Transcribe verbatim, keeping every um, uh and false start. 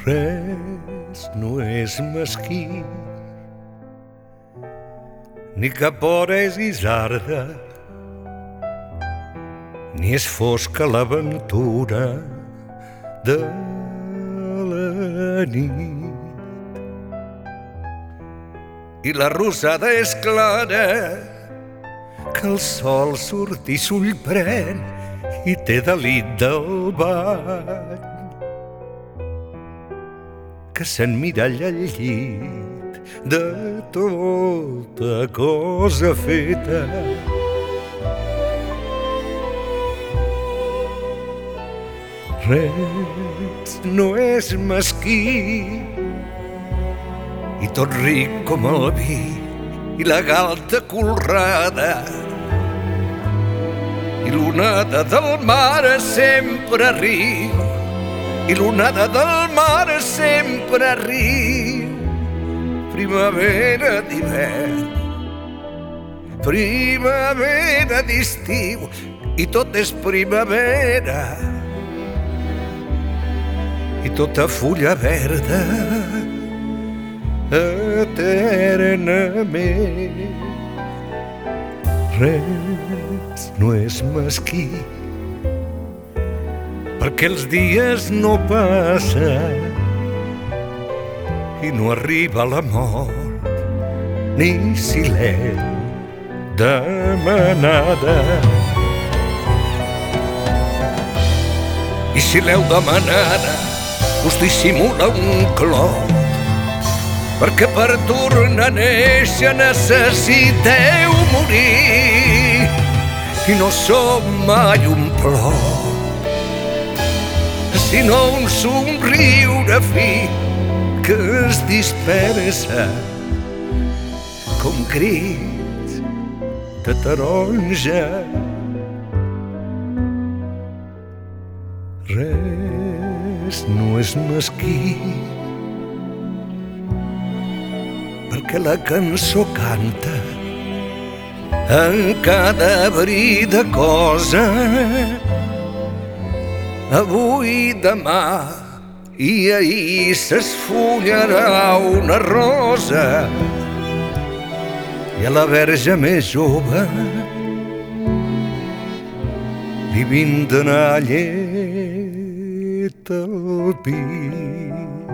Res no és mesquí, ni cap hora és guisarda, ni és fosca l'aventura de la nit. I la rosada és clara, que el sol surt i s'ull pren i té delit del bany, que s'emmiralla al llit de tota cosa feta. Res no és mesquí, i tot ric com el vi i la galta colrada, i l'onada del mar sempre riu, i l'onada del mar sempre riu. Primavera d'hivern, primavera d'estiu, i tot és primavera, i tota fulla verda eternament. Res no és mesquí, perquè els dies no passen i no arriba la mort, ni si l'heu demanada. I si l'heu demanada us dissimula un clot, perquè per tornar a néixer necessiteu morir, i no som mai un plor, sinó un somriure fi que es dispersa com crits de taronja. Res no és mesquí, perquè la cançó canta en cada bri de cosa, avui, demà i ahir s'esfullarà una rosa, i a la verge més jove li vindrà llet al pit.